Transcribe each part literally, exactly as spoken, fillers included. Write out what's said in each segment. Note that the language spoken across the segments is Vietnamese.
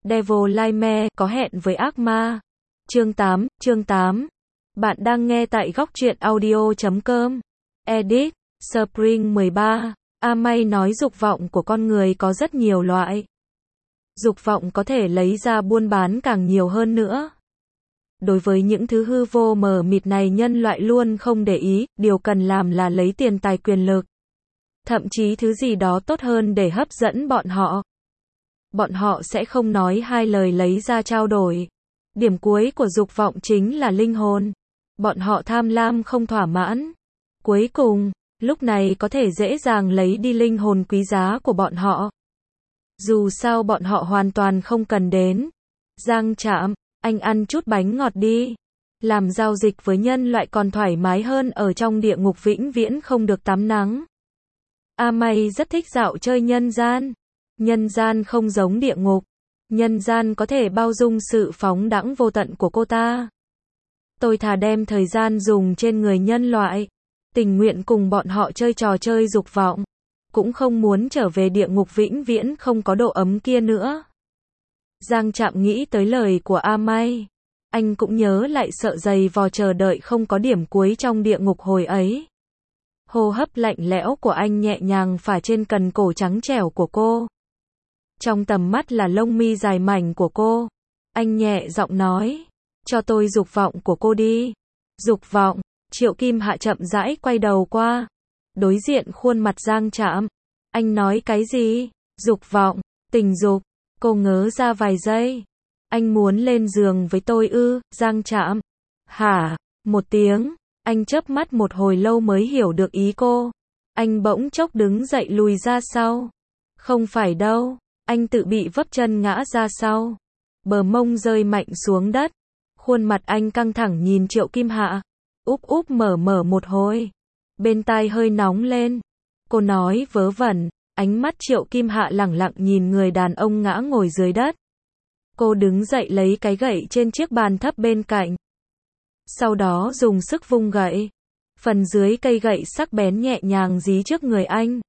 Devil Nightmare, có hẹn với ác ma. Chương tám, chương tám. Bạn đang nghe tại góc truyện audio chấm com. Edit, Spring mười ba. Amay nói dục vọng của con người có rất nhiều loại. Dục vọng có thể lấy ra buôn bán càng nhiều hơn nữa. Đối với những thứ hư vô mờ mịt này nhân loại luôn không để ý, điều cần làm là lấy tiền tài quyền lực. Thậm chí thứ gì đó tốt hơn để hấp dẫn bọn họ. Bọn họ sẽ không nói hai lời lấy ra trao đổi. Điểm cuối của dục vọng chính là linh hồn. Bọn họ tham lam không thỏa mãn. Cuối cùng, lúc này có thể dễ dàng lấy đi linh hồn quý giá của bọn họ. Dù sao bọn họ hoàn toàn không cần đến. Giang Trạm, anh ăn chút bánh ngọt đi. Làm giao dịch với nhân loại còn thoải mái hơn ở trong địa ngục vĩnh viễn không được tắm nắng. Amay rất thích dạo chơi nhân gian. Nhân gian không giống địa ngục. Nhân gian có thể bao dung sự phóng đãng vô tận của cô ta. Tôi thà đem thời gian dùng trên người nhân loại. Tình nguyện cùng bọn họ chơi trò chơi dục vọng. Cũng không muốn trở về địa ngục vĩnh viễn không có độ ấm kia nữa. Giang Trạm nghĩ tới lời của Amay. Anh cũng nhớ lại sợ dày vò chờ đợi không có điểm cuối trong địa ngục hồi ấy. Hô hấp lạnh lẽo của anh nhẹ nhàng phả trên cần cổ trắng trẻo của cô. Trong tầm mắt là lông mi dài mảnh của cô. Anh nhẹ giọng nói. Cho tôi dục vọng của cô đi. Dục vọng. Triệu Kim Hạ chậm rãi quay đầu qua. Đối diện khuôn mặt Giang Trạm. Anh nói cái gì? Dục vọng. Tình dục. Cô ngớ ra vài giây. Anh muốn lên giường với tôi ư? Giang Trạm. Hả? Một tiếng. Anh chớp mắt một hồi lâu mới hiểu được ý cô. Anh bỗng chốc đứng dậy lùi ra sau. Không phải đâu. Anh tự bị vấp chân ngã ra sau. Bờ mông rơi mạnh xuống đất. Khuôn mặt anh căng thẳng nhìn Triệu Kim Hạ. Úp úp mở mở một hồi. Bên tai hơi nóng lên. Cô nói vớ vẩn. Ánh mắt Triệu Kim Hạ lẳng lặng nhìn người đàn ông ngã ngồi dưới đất. Cô đứng dậy lấy cái gậy trên chiếc bàn thấp bên cạnh. Sau đó dùng sức vung gậy. Phần dưới cây gậy sắc bén nhẹ nhàng dí trước người anh.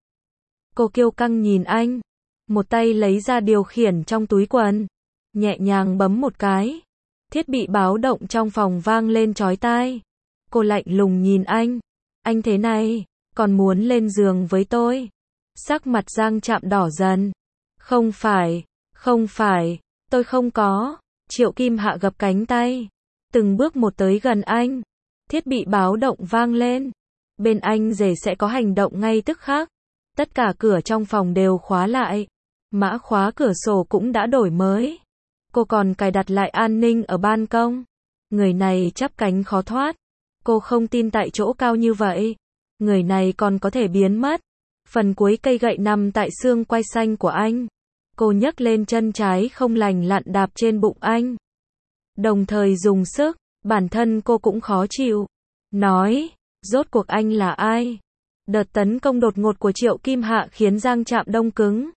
Cô kiêu căng nhìn anh. Một tay lấy ra điều khiển trong túi quần. Nhẹ nhàng bấm một cái. Thiết bị báo động trong phòng vang lên chói tai. Cô lạnh lùng nhìn anh. Anh thế này, còn muốn lên giường với tôi? Sắc mặt Giang Trạm đỏ dần. Không phải, không phải, tôi không có. Triệu Kim Hạ gập cánh tay. Từng bước một tới gần anh. Thiết bị báo động vang lên. Bên anh rể sẽ có hành động ngay tức khắc. Tất cả cửa trong phòng đều khóa lại. Mã khóa cửa sổ cũng đã đổi mới. Cô còn cài đặt lại an ninh ở ban công. Người này chắp cánh khó thoát. Cô không tin tại chỗ cao như vậy. Người này còn có thể biến mất. Phần cuối cây gậy nằm tại xương quai xanh của anh. Cô nhấc lên chân trái không lành lặn đạp trên bụng anh. Đồng thời dùng sức. Bản thân cô cũng khó chịu. Nói, rốt cuộc anh là ai? Đợt tấn công đột ngột của Triệu Kim Hạ khiến Giang Trạm đông cứng.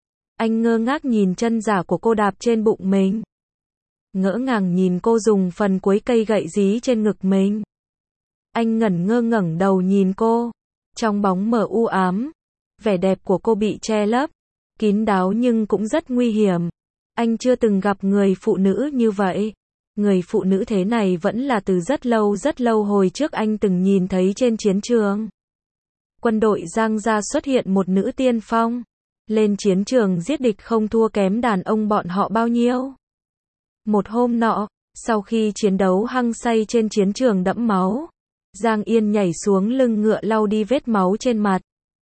Anh ngơ ngác nhìn chân giả của cô đạp trên bụng mình. Ngỡ ngàng nhìn cô dùng phần cuối cây gậy dí trên ngực mình. Anh ngẩn ngơ ngẩng đầu nhìn cô. Trong bóng mờ u ám. Vẻ đẹp của cô bị che lấp. Kín đáo nhưng cũng rất nguy hiểm. Anh chưa từng gặp người phụ nữ như vậy. Người phụ nữ thế này vẫn là từ rất lâu rất lâu hồi trước anh từng nhìn thấy trên chiến trường. Quân đội Giang gia xuất hiện một nữ tiên phong. Lên chiến trường giết địch không thua kém đàn ông bọn họ bao nhiêu. Một hôm nọ, sau khi chiến đấu hăng say trên chiến trường đẫm máu, Giang Yên nhảy xuống lưng ngựa lau đi vết máu trên mặt.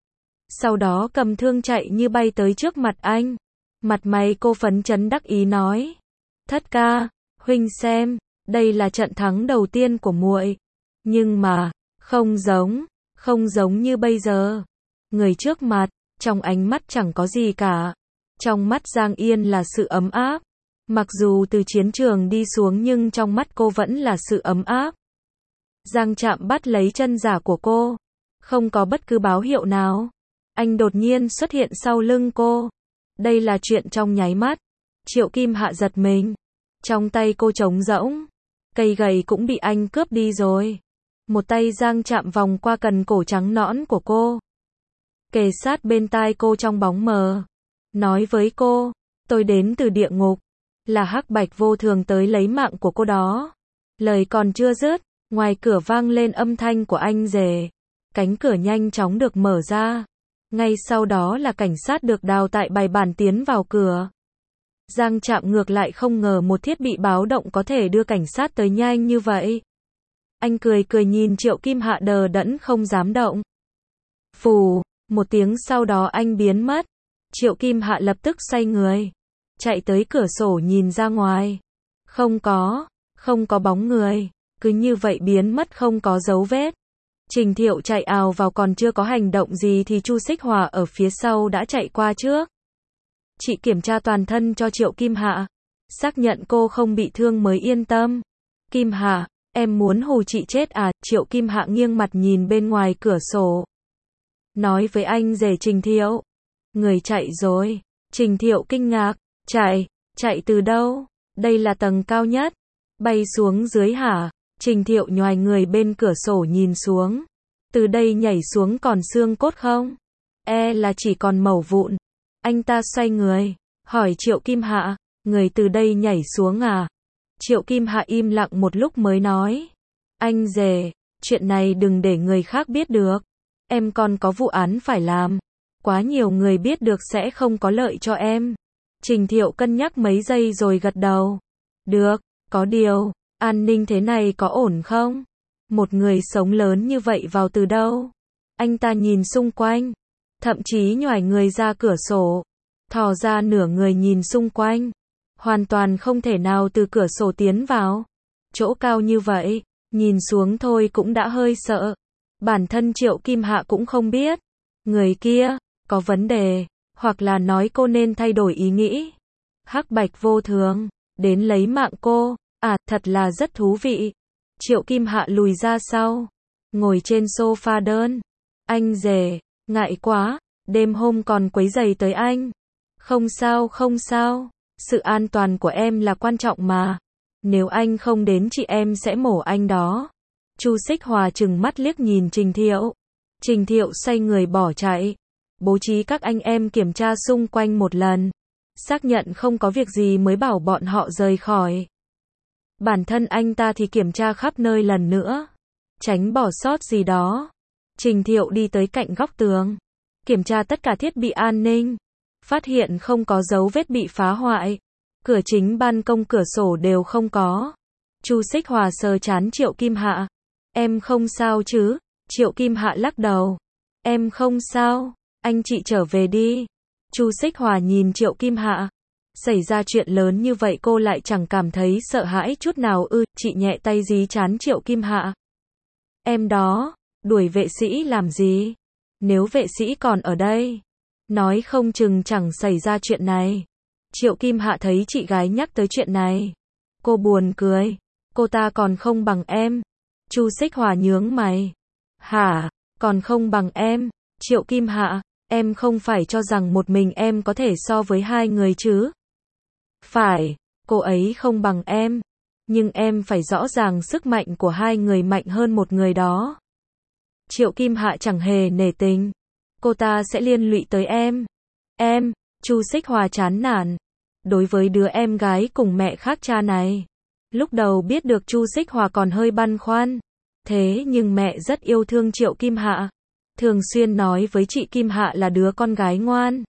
Sau đó cầm thương chạy như bay tới trước mặt anh. Mặt mày cô phấn chấn đắc ý nói. Thất ca, huynh xem, đây là trận thắng đầu tiên của muội. Nhưng mà, không giống, không giống như bây giờ. Người trước mặt, trong ánh mắt chẳng có gì cả. Trong mắt Giang Yên là sự ấm áp. Mặc dù từ chiến trường đi xuống nhưng trong mắt cô vẫn là sự ấm áp. Giang Trạm bắt lấy chân giả của cô. Không có bất cứ báo hiệu nào. Anh đột nhiên xuất hiện sau lưng cô. Đây là chuyện trong nháy mắt. Triệu Kim Hạ giật mình. Trong tay cô trống rỗng. Cây gậy cũng bị anh cướp đi rồi. Một tay Giang Trạm vòng qua cần cổ trắng nõn của cô. Kề sát bên tai cô trong bóng mờ. Nói với cô. Tôi đến từ địa ngục. là Hắc Bạch Vô Thường tới lấy mạng của cô đó. Lời còn chưa dứt, ngoài cửa vang lên âm thanh của anh rể. Cánh cửa nhanh chóng được mở ra. Ngay sau đó là cảnh sát được đào tại bài bản tiến vào cửa. Giang Trạm ngược lại không ngờ một thiết bị báo động có thể đưa cảnh sát tới nhanh như vậy. Anh cười cười nhìn Triệu Kim Hạ đờ đẫn không dám động. Phù, một tiếng sau đó anh biến mất. Triệu Kim Hạ lập tức xoay người, chạy tới cửa sổ nhìn ra ngoài. Không có, không có bóng người, cứ như vậy biến mất không có dấu vết. Trình Thiệu chạy ào vào còn chưa có hành động gì thì Chu Xích Hòa ở phía sau đã chạy qua trước. Chị kiểm tra toàn thân cho Triệu Kim Hạ, xác nhận cô không bị thương mới yên tâm. Kim Hạ, em muốn hù chị chết à? Triệu Kim Hạ nghiêng mặt nhìn bên ngoài cửa sổ. Nói với anh rể Trình Thiệu. Người chạy rồi. Trình Thiệu kinh ngạc. Chạy, chạy từ đâu? Đây là tầng cao nhất. Bay xuống dưới hả? Trình Thiệu nhoài người bên cửa sổ nhìn xuống. Từ đây nhảy xuống còn xương cốt không? E là chỉ còn mẩu vụn. Anh ta xoay người, hỏi Triệu Kim Hạ, người từ đây nhảy xuống à? Triệu Kim Hạ im lặng một lúc mới nói. Anh rể, chuyện này đừng để người khác biết được. Em còn có vụ án phải làm. Quá nhiều người biết được sẽ không có lợi cho em. Trình Thiệu cân nhắc mấy giây rồi gật đầu. Được, có điều, an ninh thế này có ổn không? Một người sống lớn như vậy vào từ đâu? Anh ta nhìn xung quanh, thậm chí nhoài người ra cửa sổ, thò ra nửa người nhìn xung quanh. Hoàn toàn không thể nào từ cửa sổ tiến vào. Chỗ cao như vậy, nhìn xuống thôi cũng đã hơi sợ. Bản thân Triệu Kim Hạ cũng không biết. Người kia, có vấn đề, hoặc là nói cô nên thay đổi ý nghĩ. Hắc Bạch Vô Thường, đến lấy mạng cô, à, thật là rất thú vị. Triệu Kim Hạ lùi ra sau, ngồi trên sofa đơn. Anh rể, ngại quá, đêm hôm còn quấy rầy tới anh. Không sao không sao, sự an toàn của em là quan trọng mà. Nếu anh không đến chị em sẽ mổ anh đó. Chu Xích Hòa trừng mắt liếc nhìn Trình Thiệu. Trình Thiệu xoay người bỏ chạy. Bố trí các anh em kiểm tra xung quanh một lần. Xác nhận không có việc gì mới bảo bọn họ rời khỏi. Bản thân anh ta thì kiểm tra khắp nơi lần nữa. Tránh bỏ sót gì đó. Trình Thiệu đi tới cạnh góc tường. Kiểm tra tất cả thiết bị an ninh. Phát hiện không có dấu vết bị phá hoại. Cửa chính ban công cửa sổ đều không có. Chu Xích Hòa sờ trán Triệu Kim Hạ. Em không sao chứ? Triệu Kim Hạ lắc đầu. Em không sao. Anh chị trở về đi. Chu Xích Hòa nhìn Triệu Kim Hạ. Xảy ra chuyện lớn như vậy cô lại chẳng cảm thấy sợ hãi chút nào ư? Chị nhẹ tay dí trán Triệu Kim Hạ. Em đó, đuổi vệ sĩ làm gì? Nếu vệ sĩ còn ở đây, nói không chừng chẳng xảy ra chuyện này. Triệu Kim Hạ thấy chị gái nhắc tới chuyện này. Cô buồn cười. Cô ta còn không bằng em. Chu Xích Hòa nhướng mày. Hả? Còn không bằng em? Triệu Kim Hạ, em không phải cho rằng một mình em có thể so với hai người chứ? Phải, cô ấy không bằng em. Nhưng em phải rõ ràng sức mạnh của hai người mạnh hơn một người đó. Triệu Kim Hạ chẳng hề nể tình. Cô ta sẽ liên lụy tới em. Em, Chu Xích Hòa chán nản. Đối với đứa em gái cùng mẹ khác cha này. Lúc đầu biết được Chu Xích Hòa còn hơi băn khoăn. Thế nhưng mẹ rất yêu thương Triệu Kim Hạ. Thường xuyên nói với chị Kim Hạ là đứa con gái ngoan.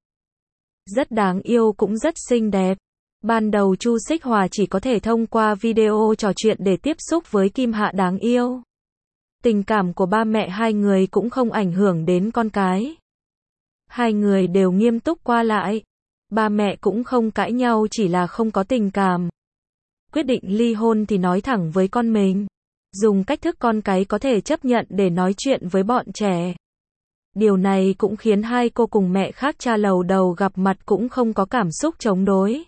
Rất đáng yêu cũng rất xinh đẹp. Ban đầu Chu Xích Hòa chỉ có thể thông qua video trò chuyện để tiếp xúc với Kim Hạ đáng yêu. Tình cảm của ba mẹ hai người cũng không ảnh hưởng đến con cái. Hai người đều nghiêm túc qua lại. Ba mẹ cũng không cãi nhau chỉ là không có tình cảm. Quyết định ly hôn thì nói thẳng với con mình. Dùng cách thức con cái có thể chấp nhận để nói chuyện với bọn trẻ. Điều này cũng khiến hai cô cùng mẹ khác cha lầu đầu gặp mặt cũng không có cảm xúc chống đối.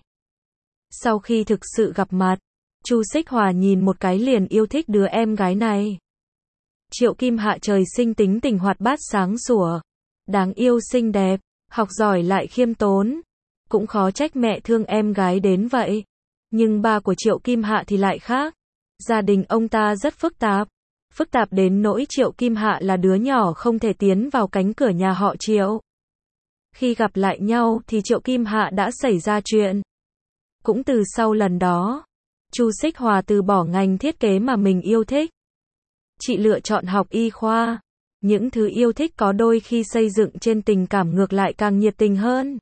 Sau khi thực sự gặp mặt, Chu Xích Hòa nhìn một cái liền yêu thích đứa em gái này. Triệu Kim Hạ trời sinh tính tình hoạt bát sáng sủa, đáng yêu xinh đẹp, học giỏi lại khiêm tốn. Cũng khó trách mẹ thương em gái đến vậy. Nhưng ba của Triệu Kim Hạ thì lại khác. Gia đình ông ta rất phức tạp. Phức tạp đến nỗi Triệu Kim Hạ là đứa nhỏ không thể tiến vào cánh cửa nhà họ Triệu. Khi gặp lại nhau thì Triệu Kim Hạ đã xảy ra chuyện. Cũng từ sau lần đó, Chu Xích Hòa từ bỏ ngành thiết kế mà mình yêu thích. Chị lựa chọn học y khoa. Những thứ yêu thích có đôi khi xây dựng trên tình cảm ngược lại càng nhiệt tình hơn.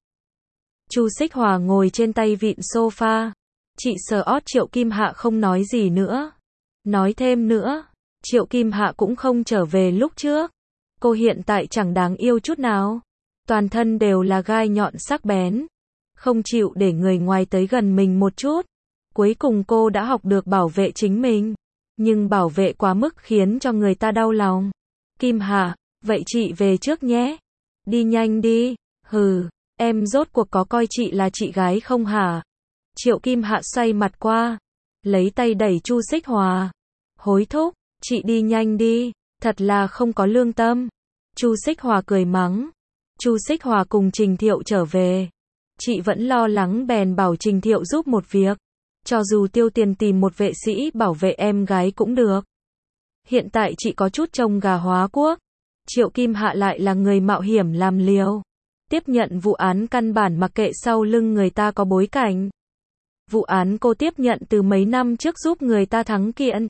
Chu Xích Hòa ngồi trên tay vịn sofa. Chị sờ ót Triệu Kim Hạ không nói gì nữa. Nói thêm nữa, Triệu Kim Hạ cũng không trở về lúc trước. Cô hiện tại chẳng đáng yêu chút nào. Toàn thân đều là gai nhọn sắc bén. Không chịu để người ngoài tới gần mình một chút. Cuối cùng cô đã học được bảo vệ chính mình. Nhưng bảo vệ quá mức khiến cho người ta đau lòng. Kim Hạ, vậy chị về trước nhé. Đi nhanh đi. Hừ, em rốt cuộc có coi chị là chị gái không hả? Triệu Kim Hạ xoay mặt qua. Lấy tay đẩy Chu Xích Hòa. Hối thúc, chị đi nhanh đi. Thật là không có lương tâm. Chu Xích Hòa cười mắng. Chu Xích Hòa cùng Trình Thiệu trở về. Chị vẫn lo lắng bèn bảo Trình Thiệu giúp một việc. Cho dù tiêu tiền tìm một vệ sĩ bảo vệ em gái cũng được. Hiện tại chị có chút trông gà hóa quốc. Triệu Kim Hạ lại là người mạo hiểm làm liều. Tiếp nhận vụ án căn bản mặc kệ sau lưng người ta có bối cảnh. Vụ án cô tiếp nhận từ mấy năm trước giúp người ta thắng kiện.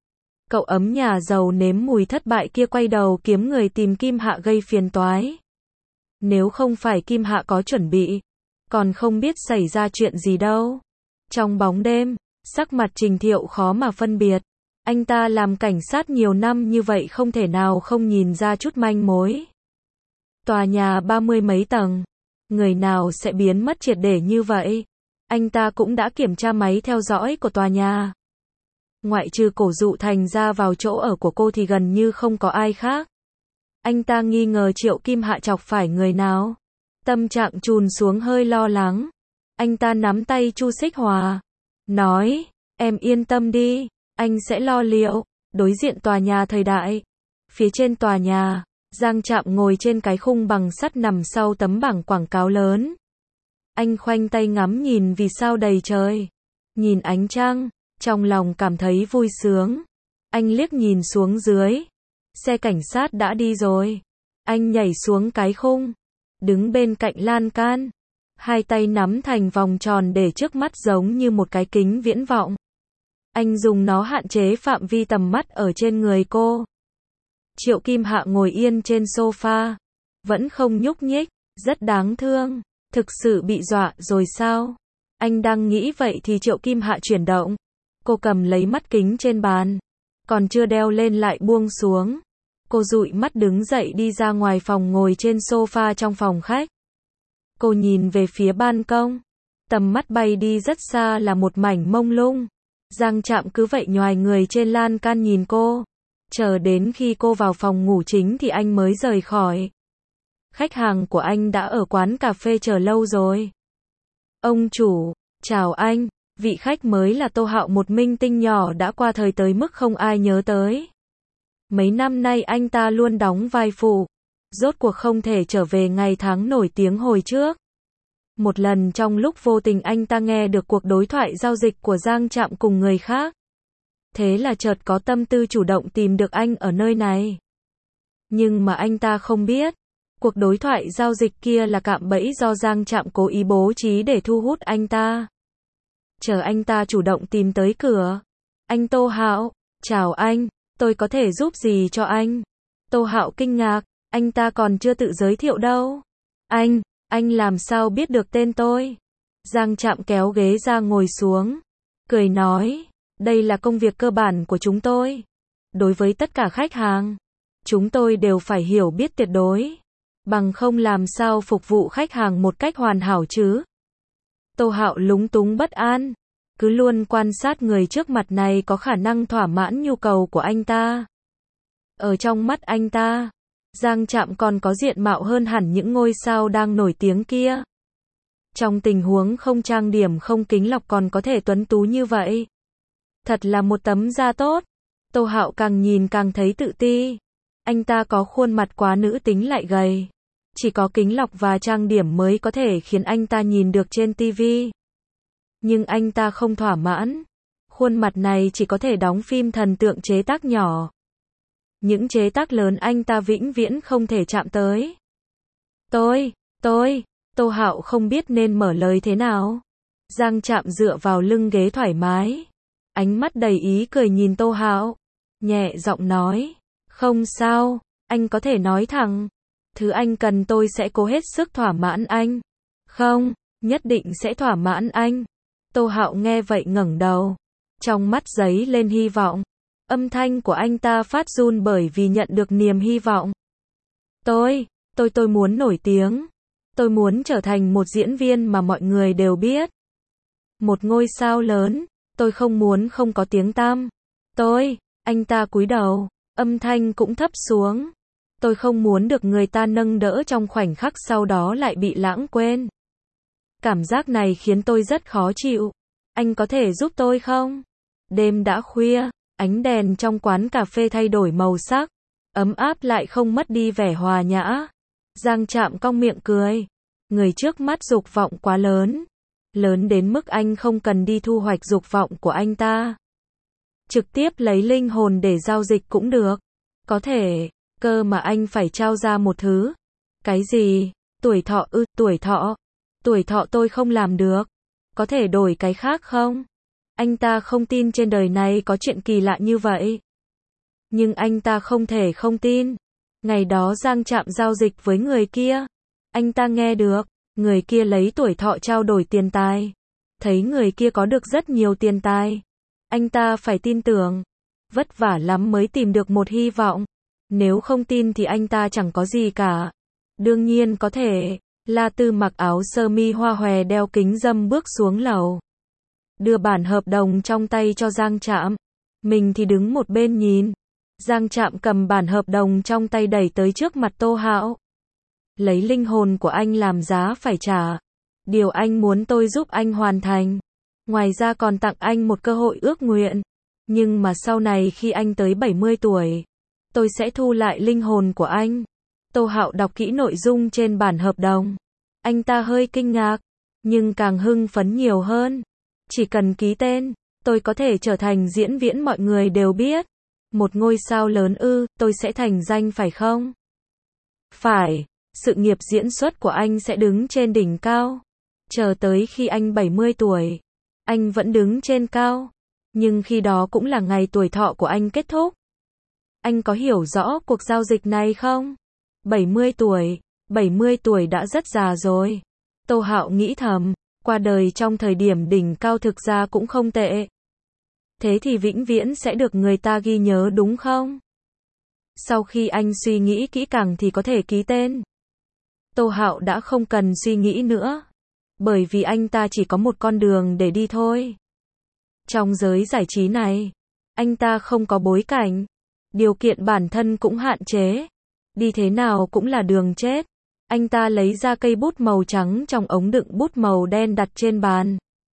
Cậu ấm nhà giàu nếm mùi thất bại kia quay đầu kiếm người tìm Kim Hạ gây phiền toái. Nếu không phải Kim Hạ có chuẩn bị, còn không biết xảy ra chuyện gì đâu. Trong bóng đêm, sắc mặt Trình Thiệu khó mà phân biệt. Anh ta làm cảnh sát nhiều năm như vậy không thể nào không nhìn ra chút manh mối. Tòa nhà ba mươi mấy tầng, người nào sẽ biến mất triệt để như vậy? Anh ta cũng đã kiểm tra máy theo dõi của tòa nhà. Ngoại trừ Cổ Dụ Thành ra vào chỗ ở của cô thì gần như không có ai khác. Anh ta nghi ngờ Triệu Kim Hạ chọc phải người nào. Tâm trạng trùn xuống hơi lo lắng. Anh ta nắm tay Chu Xích Hòa. Nói, em yên tâm đi, anh sẽ lo liệu. Đối diện tòa nhà thời đại. Phía trên tòa nhà, Giang Trạm ngồi trên cái khung bằng sắt nằm sau tấm bảng quảng cáo lớn. Anh khoanh tay ngắm nhìn vì sao đầy trời. Nhìn ánh trăng, trong lòng cảm thấy vui sướng. Anh liếc nhìn xuống dưới. Xe cảnh sát đã đi rồi. Anh nhảy xuống cái khung. Đứng bên cạnh lan can. Hai tay nắm thành vòng tròn để trước mắt giống như một cái kính viễn vọng. Anh dùng nó hạn chế phạm vi tầm mắt ở trên người cô. Triệu Kim Hạ ngồi yên trên sofa. Vẫn không nhúc nhích. Rất đáng thương. Thực sự bị dọa rồi sao? Anh đang nghĩ vậy thì Triệu Kim Hạ chuyển động. Cô cầm lấy mắt kính trên bàn. Còn chưa đeo lên lại buông xuống. Cô dụi mắt đứng dậy đi ra ngoài phòng ngồi trên sofa trong phòng khách. Cô nhìn về phía ban công. Tầm mắt bay đi rất xa là một mảnh mông lung. Giang Trạm cứ vậy nhoài người trên lan can nhìn cô. Chờ đến khi cô vào phòng ngủ chính thì anh mới rời khỏi. Khách hàng của anh đã ở quán cà phê chờ lâu rồi. Ông chủ, chào anh. Vị khách mới là Tô Hạo, một minh tinh nhỏ đã qua thời tới mức không ai nhớ tới. Mấy năm nay anh ta luôn đóng vai phụ. Rốt cuộc không thể trở về ngày tháng nổi tiếng hồi trước. Một lần trong lúc vô tình anh ta nghe được cuộc đối thoại giao dịch của Giang Trạm cùng người khác. Thế là chợt có tâm tư chủ động tìm được anh ở nơi này. Nhưng mà anh ta không biết. Cuộc đối thoại giao dịch kia là cạm bẫy do Giang Trạm cố ý bố trí để thu hút anh ta. Chờ anh ta chủ động tìm tới cửa. Anh Tô Hạo, chào anh, tôi có thể giúp gì cho anh? Tô Hạo kinh ngạc, anh ta còn chưa tự giới thiệu đâu. Anh, anh làm sao biết được tên tôi? Giang Trạm kéo ghế ra ngồi xuống. Cười nói, đây là công việc cơ bản của chúng tôi. Đối với tất cả khách hàng, chúng tôi đều phải hiểu biết tuyệt đối. Bằng không làm sao phục vụ khách hàng một cách hoàn hảo chứ? Tô Hạo lúng túng bất an. Cứ luôn quan sát người trước mặt này có khả năng thỏa mãn nhu cầu của anh ta. Ở trong mắt anh ta, Giang Trạm còn có diện mạo hơn hẳn những ngôi sao đang nổi tiếng kia. Trong tình huống không trang điểm không kính lọc còn có thể tuấn tú như vậy. Thật là một tấm da tốt. Tô Hạo càng nhìn càng thấy tự ti. Anh ta có khuôn mặt quá nữ tính lại gầy. Chỉ có kính lọc và trang điểm mới có thể khiến anh ta nhìn được trên ti vi. Nhưng anh ta không thỏa mãn. Khuôn mặt này chỉ có thể đóng phim thần tượng chế tác nhỏ. Những chế tác lớn anh ta vĩnh viễn không thể chạm tới. Tôi, tôi, Tô Hạo không biết nên mở lời thế nào. Giang Trạm dựa vào lưng ghế thoải mái, ánh mắt đầy ý cười nhìn Tô Hạo, nhẹ giọng nói, không sao, anh có thể nói thẳng, thứ anh cần tôi sẽ cố hết sức thỏa mãn anh. Không, nhất định sẽ thỏa mãn anh. Tô Hạo nghe vậy ngẩng đầu, trong mắt giấy lên hy vọng, âm thanh của anh ta phát run bởi vì nhận được niềm hy vọng. Tôi, tôi tôi muốn nổi tiếng, tôi muốn trở thành một diễn viên mà mọi người đều biết. Một ngôi sao lớn, tôi không muốn không có tiếng tăm. Tôi, anh ta cúi đầu, âm thanh cũng thấp xuống. Tôi không muốn được người ta nâng đỡ trong khoảnh khắc sau đó lại bị lãng quên. Cảm giác này khiến tôi rất khó chịu. Anh có thể giúp tôi không? Đêm đã khuya, ánh đèn trong quán cà phê thay đổi màu sắc, ấm áp lại không mất đi vẻ hòa nhã. Giang Trạm cong miệng cười. Người trước mắt dục vọng quá lớn. Lớn đến mức anh không cần đi thu hoạch dục vọng của anh ta. Trực tiếp lấy linh hồn để giao dịch cũng được. Có thể, cơ mà anh phải trao ra một thứ. Cái gì? Tuổi thọ ư, tuổi thọ. Tuổi thọ tôi không làm được. Có thể đổi cái khác không? Anh ta không tin trên đời này có chuyện kỳ lạ như vậy. Nhưng anh ta không thể không tin. Ngày đó Giang Trạm giao dịch với người kia. Anh ta nghe được, người kia lấy tuổi thọ trao đổi tiền tài. Thấy người kia có được rất nhiều tiền tài. Anh ta phải tin tưởng. Vất vả lắm mới tìm được một hy vọng. Nếu không tin thì anh ta chẳng có gì cả. Đương nhiên có thể. La Tư mặc áo sơ mi hoa hòe đeo kính râm bước xuống lầu. Đưa bản hợp đồng trong tay cho Giang Trạm. Mình thì đứng một bên nhìn. Giang Trạm cầm bản hợp đồng trong tay đẩy tới trước mặt Tô Hạo. Lấy linh hồn của anh làm giá phải trả. Điều anh muốn tôi giúp anh hoàn thành. Ngoài ra còn tặng anh một cơ hội ước nguyện. Nhưng mà sau này khi anh tới bảy mươi tuổi, tôi sẽ thu lại linh hồn của anh. Tô Hạo đọc kỹ nội dung trên bản hợp đồng. Anh ta hơi kinh ngạc, nhưng càng hưng phấn nhiều hơn. Chỉ cần ký tên, tôi có thể trở thành diễn viên mọi người đều biết. Một ngôi sao lớn ư, tôi sẽ thành danh phải không? Phải, sự nghiệp diễn xuất của anh sẽ đứng trên đỉnh cao. Chờ tới khi anh bảy mươi tuổi, anh vẫn đứng trên cao. Nhưng khi đó cũng là ngày tuổi thọ của anh kết thúc. Anh có hiểu rõ cuộc giao dịch này không? bảy mươi tuổi, bảy mươi tuổi đã rất già rồi. Tô Hạo nghĩ thầm, qua đời trong thời điểm đỉnh cao thực ra cũng không tệ. Thế thì vĩnh viễn sẽ được người ta ghi nhớ đúng không? Sau khi anh suy nghĩ kỹ càng thì có thể ký tên. Tô Hạo đã không cần suy nghĩ nữa. Bởi vì anh ta chỉ có một con đường để đi thôi. Trong giới giải trí này, anh ta không có bối cảnh. Điều kiện bản thân cũng hạn chế. Đi thế nào cũng là đường chết. Anh ta lấy ra cây bút màu trắng trong ống đựng bút màu đen đặt trên bàn.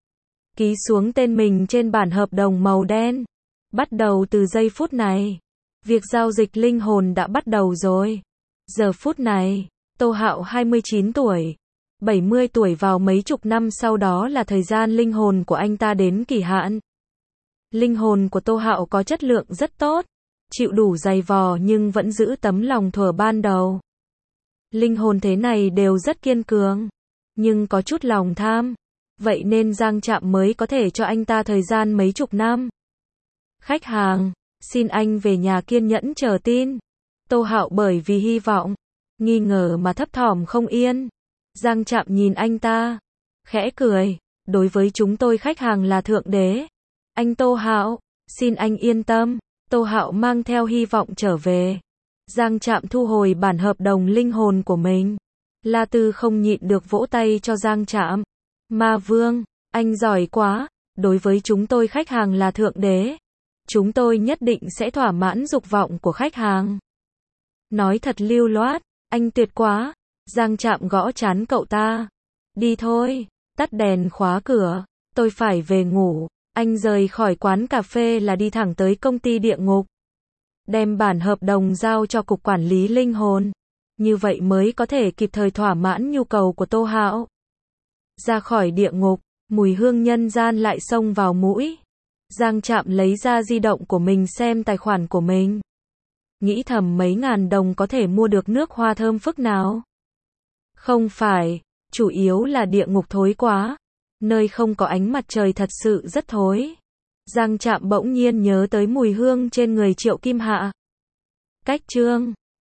Ký xuống tên mình trên bản hợp đồng màu đen. Bắt đầu từ giây phút này, việc giao dịch linh hồn đã bắt đầu rồi. Giờ phút này, Tô Hạo hai mươi chín tuổi, bảy mươi tuổi vào mấy chục năm sau đó là thời gian linh hồn của anh ta đến kỳ hạn. Linh hồn của Tô Hạo có chất lượng rất tốt, chịu đủ dày vò nhưng vẫn giữ tấm lòng thuở ban đầu. Linh hồn thế này đều rất kiên cường, nhưng có chút lòng tham. Vậy nên Giang Trạm mới có thể cho anh ta thời gian mấy chục năm. Khách hàng, xin anh về nhà kiên nhẫn chờ tin. Tô Hạo bởi vì hy vọng, nghi ngờ mà thấp thỏm không yên. Giang Trạm nhìn anh ta, khẽ cười, đối với chúng tôi khách hàng là thượng đế. Anh Tô Hạo, xin anh yên tâm. Tô Hạo mang theo hy vọng trở về. Giang Trạm thu hồi bản hợp đồng linh hồn của mình. La Tư không nhịn được vỗ tay cho Giang Trạm. Ma Vương, anh giỏi quá, đối với chúng tôi khách hàng là thượng đế. Chúng tôi nhất định sẽ thỏa mãn dục vọng của khách hàng. Nói thật lưu loát, anh tuyệt quá. Giang Trạm gõ trán cậu ta. Đi thôi, tắt đèn khóa cửa, tôi phải về ngủ. Anh rời khỏi quán cà phê là đi thẳng tới công ty địa ngục. Đem bản hợp đồng giao cho cục quản lý linh hồn. Như vậy mới có thể kịp thời thỏa mãn nhu cầu của Tô Hạo. Ra khỏi địa ngục, mùi hương nhân gian lại xông vào mũi. Giang Trạm lấy ra di động của mình xem tài khoản của mình. Nghĩ thầm mấy ngàn đồng có thể mua được nước hoa thơm phức nào. Không phải, chủ yếu là địa ngục thối quá. Nơi không có ánh mặt trời thật sự rất thối. Giang Trạm bỗng nhiên nhớ tới mùi hương trên người Triệu Kim Hạ. Cách chương